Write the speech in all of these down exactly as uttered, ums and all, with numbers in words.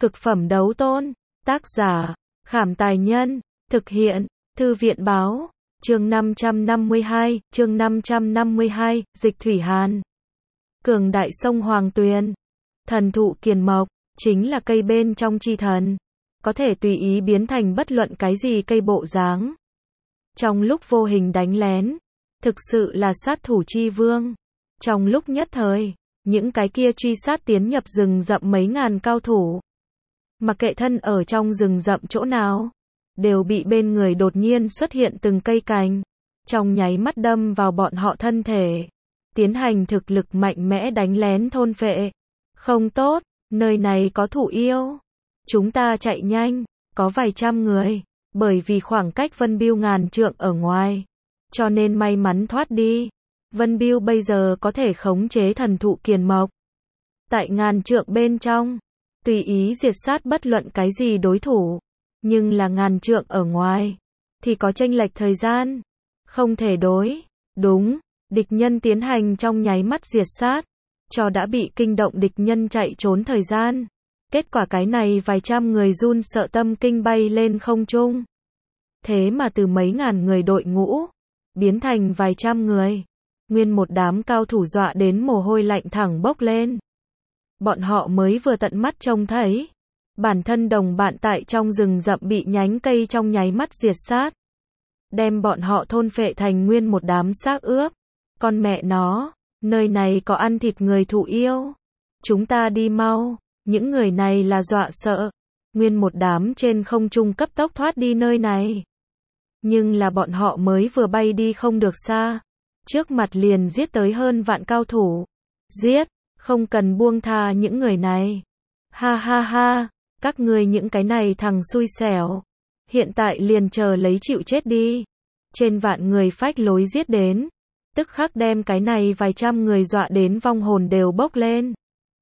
Cực phẩm đấu tôn. Tác giả, Khảm Tài Nhân. Thực hiện, Thư viện Báo. Chương năm trăm năm mươi hai, chương năm trăm năm mươi hai, Dịch Thủy Hàn. Cường đại sông Hoàng Tuyền. Thần thụ Kiền Mộc, chính là cây bên trong chi thần. Có thể tùy ý biến thành bất luận cái gì cây bộ dáng. Trong lúc vô hình đánh lén, thực sự là sát thủ chi vương. Trong lúc nhất thời, những cái kia truy sát tiến nhập rừng rậm mấy ngàn cao thủ. Mặc kệ thân ở trong rừng rậm chỗ nào, đều bị bên người đột nhiên xuất hiện từng cây cành, trong nháy mắt đâm vào bọn họ thân thể, tiến hành thực lực mạnh mẽ đánh lén thôn phệ. Không tốt, nơi này có thủ yêu. Chúng ta chạy nhanh, có vài trăm người, bởi vì khoảng cách Vân Biêu ngàn trượng ở ngoài, cho nên may mắn thoát đi. Vân Biêu bây giờ có thể khống chế thần thụ Kiền Mộc. Tại ngàn trượng bên trong, tùy ý diệt sát bất luận cái gì đối thủ, nhưng là ngàn trượng ở ngoài, thì có chênh lệch thời gian, không thể đối. Đúng, địch nhân tiến hành trong nháy mắt diệt sát, cho đã bị kinh động địch nhân chạy trốn thời gian. Kết quả cái này vài trăm người run sợ tâm kinh bay lên không trung. Thế mà từ mấy ngàn người đội ngũ, biến thành vài trăm người. Nguyên một đám cao thủ dọa đến mồ hôi lạnh thẳng bốc lên. Bọn họ mới vừa tận mắt trông thấy, bản thân đồng bạn tại trong rừng rậm bị nhánh cây trong nháy mắt diệt sát. Đem bọn họ thôn phệ thành nguyên một đám xác ướp. Con mẹ nó, nơi này có ăn thịt người thụ yêu. Chúng ta đi mau, những người này là dọa sợ. Nguyên một đám trên không trung cấp tốc thoát đi nơi này. Nhưng là bọn họ mới vừa bay đi không được xa, trước mặt liền giết tới hơn vạn cao thủ. Giết, không cần buông tha những người này. Ha ha ha, các ngươi những cái này thằng xui xẻo. Hiện tại liền chờ lấy chịu chết đi. Trên vạn người phách lối giết đến, tức khắc đem cái này vài trăm người dọa đến vong hồn đều bốc lên.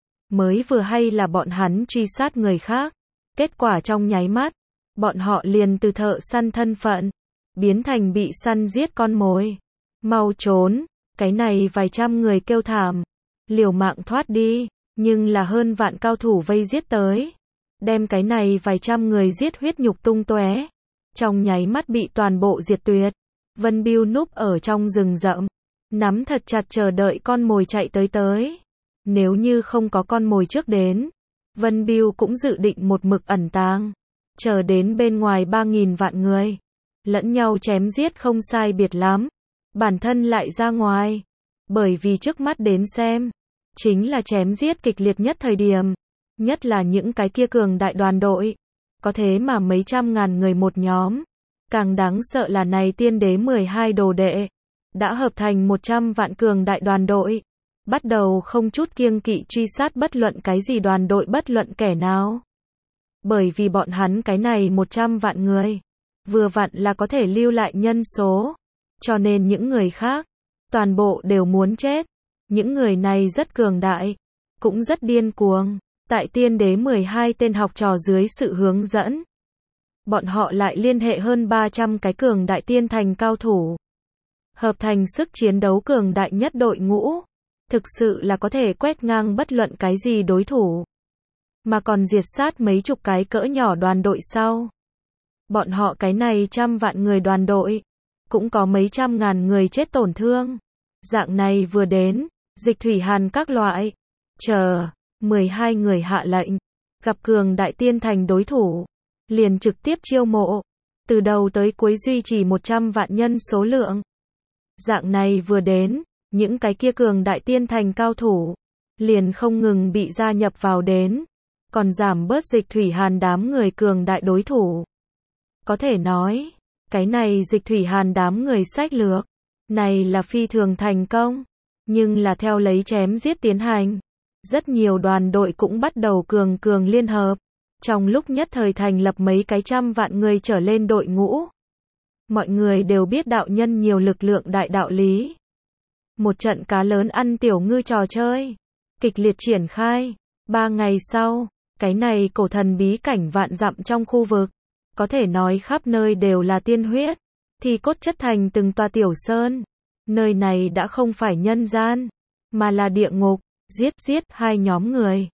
Mới vừa hay là bọn hắn truy sát người khác, kết quả trong nháy mắt, bọn họ liền từ thợ săn thân phận, biến thành bị săn giết con mồi. Mau trốn, cái này vài trăm người kêu thảm, liều mạng thoát đi, nhưng là hơn vạn cao thủ vây giết tới, đem cái này vài trăm người giết huyết nhục tung tóe, trong nháy mắt bị toàn bộ diệt tuyệt. Vân Biêu núp ở trong rừng rậm, nắm thật chặt chờ đợi con mồi chạy tới tới. Nếu như không có con mồi trước đến, Vân Biêu cũng dự định một mực ẩn tàng, chờ đến bên ngoài ba nghìn vạn người, lẫn nhau chém giết không sai biệt lắm, bản thân lại ra ngoài. Bởi vì trước mắt đến xem, chính là chém giết kịch liệt nhất thời điểm, nhất là những cái kia cường đại đoàn đội, có thế mà mấy trăm ngàn người một nhóm. Càng đáng sợ là này tiên đế mười hai đồ đệ, đã hợp thành một trăm vạn cường đại đoàn đội, bắt đầu không chút kiêng kỵ truy sát bất luận cái gì đoàn đội bất luận kẻ nào. Bởi vì bọn hắn cái này một trăm vạn người, vừa vặn là có thể lưu lại nhân số, cho nên những người khác, toàn bộ đều muốn chết. Những người này rất cường đại, cũng rất điên cuồng. Tại tiên đế mười hai tên học trò dưới sự hướng dẫn, bọn họ lại liên hệ hơn ba trăm cái cường đại tiên thành cao thủ, hợp thành sức chiến đấu cường đại nhất đội ngũ, thực sự là có thể quét ngang bất luận cái gì đối thủ, mà còn diệt sát mấy chục cái cỡ nhỏ đoàn đội sau. Bọn họ cái này trăm vạn người đoàn đội, cũng có mấy trăm ngàn người chết tổn thương. Dạng này vừa đến, Dịch Thủy Hàn các loại, chờ, mười hai người hạ lệnh, gặp cường đại tiên thành đối thủ, liền trực tiếp chiêu mộ, từ đầu tới cuối duy trì một trăm vạn nhân số lượng. Dạng này vừa đến, những cái kia cường đại tiên thành cao thủ, liền không ngừng bị gia nhập vào đến, còn giảm bớt Dịch Thủy Hàn đám người cường đại đối thủ. Có thể nói, cái này Dịch Thủy Hàn đám người sách lược, này là phi thường thành công, nhưng là theo lấy chém giết tiến hành, rất nhiều đoàn đội cũng bắt đầu cường cường liên hợp, trong lúc nhất thời thành lập mấy cái trăm vạn người trở lên đội ngũ. Mọi người đều biết đạo nhân nhiều lực lượng đại đạo lý. Một trận cá lớn ăn tiểu ngư trò chơi, kịch liệt triển khai. Ba ngày sau, cái này cổ thần bí cảnh vạn dặm trong khu vực, có thể nói khắp nơi đều là tiên huyết, thì cốt chất thành từng tòa tiểu sơn. Nơi này đã không phải nhân gian, mà là địa ngục. Giết giết hai nhóm người,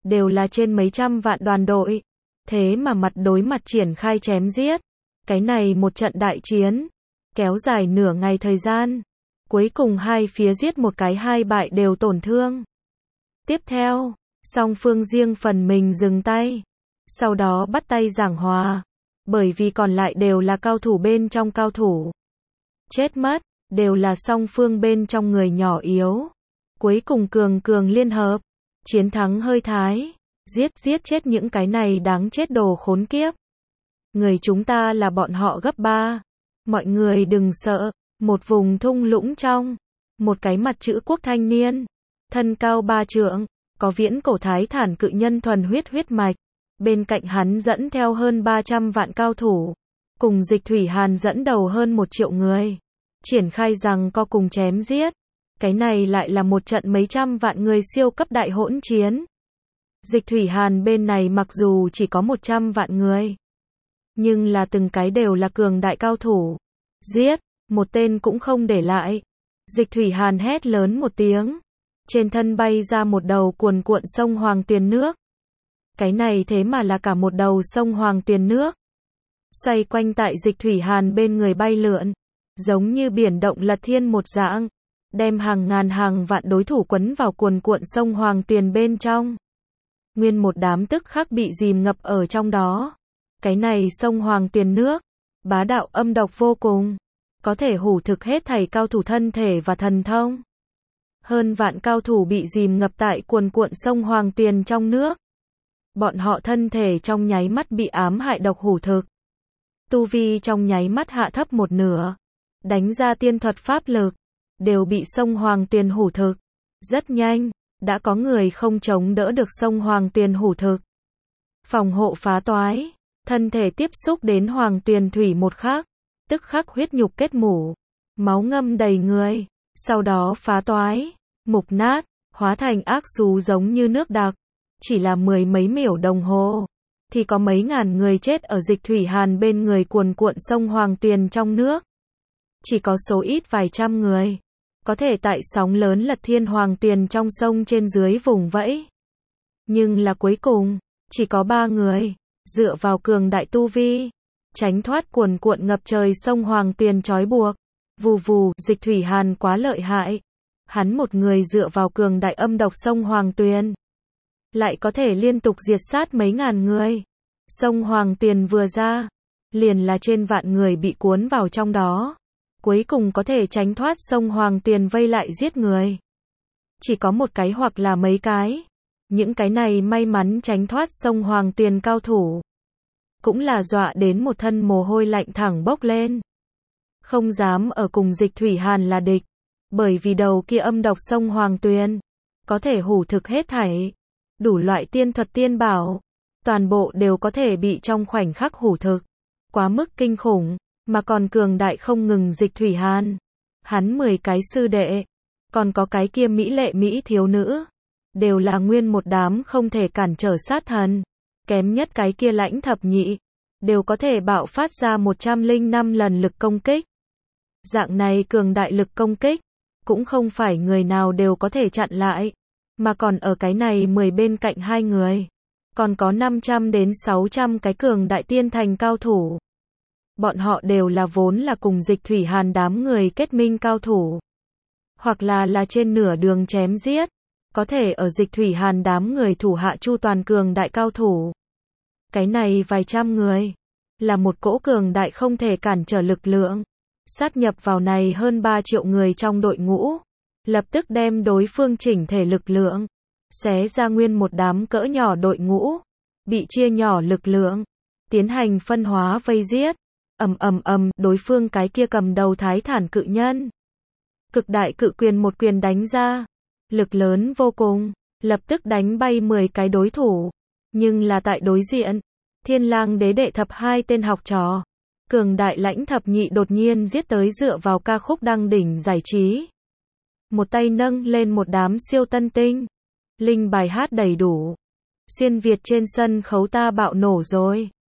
đều là trên mấy trăm vạn đoàn đội. Thế mà mặt đối mặt triển khai chém giết. Cái này một trận đại chiến, kéo dài nửa ngày thời gian. Cuối cùng hai phía giết một cái hai bại đều tổn thương. Tiếp theo, song phương riêng phần mình dừng tay. Sau đó bắt tay giảng hòa. Bởi vì còn lại đều là cao thủ bên trong cao thủ. Chết mất, đều là song phương bên trong người nhỏ yếu. Cuối cùng cường cường liên hợp. Chiến thắng hơi thái. Giết giết chết những cái này đáng chết đồ khốn kiếp. Người chúng ta là bọn họ gấp ba. Mọi người đừng sợ. Một vùng thung lũng trong. Một cái mặt chữ quốc thanh niên. Thân cao ba trượng. Có viễn cổ thái thản cự nhân thuần huyết huyết mạch. Bên cạnh hắn dẫn theo hơn ba trăm vạn cao thủ. Cùng Dịch Thủy Hàn dẫn đầu hơn một triệu người. Triển khai rằng co cùng chém giết. Cái này lại là một trận mấy trăm vạn người siêu cấp đại hỗn chiến. Dịch Thủy Hàn bên này mặc dù chỉ có một trăm vạn người. Nhưng là từng cái đều là cường đại cao thủ. Giết, một tên cũng không để lại. Dịch Thủy Hàn hét lớn một tiếng. Trên thân bay ra một đầu cuồn cuộn sông Hoàng Tuyền nước. Cái này thế mà là cả một đầu sông Hoàng Tuyền nước. Xoay quanh tại Dịch Thủy Hàn bên người bay lượn. Giống như biển động lật thiên một dạng. Đem hàng ngàn hàng vạn đối thủ quấn vào cuồn cuộn sông Hoàng Tuyền bên trong. Nguyên một đám tức khắc bị dìm ngập ở trong đó. Cái này sông Hoàng Tuyền nước. Bá đạo âm độc vô cùng. Có thể hủ thực hết thảy cao thủ thân thể và thần thông. Hơn vạn cao thủ bị dìm ngập tại cuồn cuộn sông Hoàng Tuyền trong nước. Bọn họ thân thể trong nháy mắt bị ám hại độc hủ thực. Tu vi trong nháy mắt hạ thấp một nửa. Đánh ra tiên thuật pháp lực. Đều bị sông Hoàng Tuyền hủ thực. Rất nhanh, đã có người không chống đỡ được sông Hoàng Tuyền hủ thực. Phòng hộ phá toái. Thân thể tiếp xúc đến Hoàng Tuyền thủy một khắc. Tức khắc huyết nhục kết mủ. Máu ngâm đầy người. Sau đó phá toái. Mục nát. Hóa thành ác xú giống như nước đặc. Chỉ là mười mấy miểu đồng hồ. Thì có mấy ngàn người chết ở Dịch Thủy Hàn bên người cuồn cuộn sông Hoàng Tuyền trong nước. Chỉ có số ít vài trăm người. Có thể tại sóng lớn lật thiên Hoàng Tuyền trong sông trên dưới vùng vẫy. Nhưng là cuối cùng, chỉ có ba người. Dựa vào cường đại tu vi. Tránh thoát cuồn cuộn ngập trời sông Hoàng Tuyền trói buộc. Vù vù, Dịch Thủy Hàn quá lợi hại. Hắn một người dựa vào cường đại âm độc sông Hoàng Tuyền. Lại có thể liên tục diệt sát mấy ngàn người. Sông Hoàng Tuyền vừa ra. Liền là trên vạn người bị cuốn vào trong đó. Cuối cùng có thể tránh thoát sông Hoàng Tuyền vây lại giết người. Chỉ có một cái hoặc là mấy cái. Những cái này may mắn tránh thoát sông Hoàng Tuyền cao thủ. Cũng là dọa đến một thân mồ hôi lạnh thẳng bốc lên. Không dám ở cùng Dịch Thủy Hàn là địch. Bởi vì đầu kia âm độc sông Hoàng Tuyền. Có thể hủ thực hết thảy. Đủ loại tiên thuật tiên bảo. Toàn bộ đều có thể bị trong khoảnh khắc hủ thực. Quá mức kinh khủng. Mà còn cường đại không ngừng Dịch Thủy Hàn. Hắn mười cái sư đệ. Còn có cái kia mỹ lệ mỹ thiếu nữ. Đều là nguyên một đám không thể cản trở sát thần. Kém nhất cái kia Lãnh thập nhị. Đều có thể bạo phát ra một trăm lẻ năm lần lực công kích. Dạng này cường đại lực công kích. Cũng không phải người nào đều có thể chặn lại. Mà còn ở cái này mười bên cạnh hai người. Còn có năm trăm đến sáu trăm cái cường đại tiên thành cao thủ. Bọn họ đều là vốn là cùng Dịch Thủy Hàn đám người kết minh cao thủ. Hoặc là là trên nửa đường chém giết. Có thể ở Dịch Thủy Hàn đám người thủ hạ chu toàn cường đại cao thủ. Cái này vài trăm người. Là một cỗ cường đại không thể cản trở lực lượng. Sát nhập vào này hơn ba triệu người trong đội ngũ. Lập tức đem đối phương chỉnh thể lực lượng. Xé ra nguyên một đám cỡ nhỏ đội ngũ. Bị chia nhỏ lực lượng. Tiến hành phân hóa vây giết. Ầm ầm ầm, đối phương cái kia cầm đầu thái thản cự nhân. Cực đại cự quyền một quyền đánh ra. Lực lớn vô cùng. Lập tức đánh bay mười cái đối thủ. Nhưng là tại đối diện. Thiên Lang đế đệ thập hai tên học trò. Cường đại Lãnh thập nhị đột nhiên giết tới dựa vào ca khúc đăng đỉnh giải trí. Một tay nâng lên một đám siêu tân tinh. Linh bài hát đầy đủ. Xuyên Việt trên sân khấu ta bạo nổ rồi.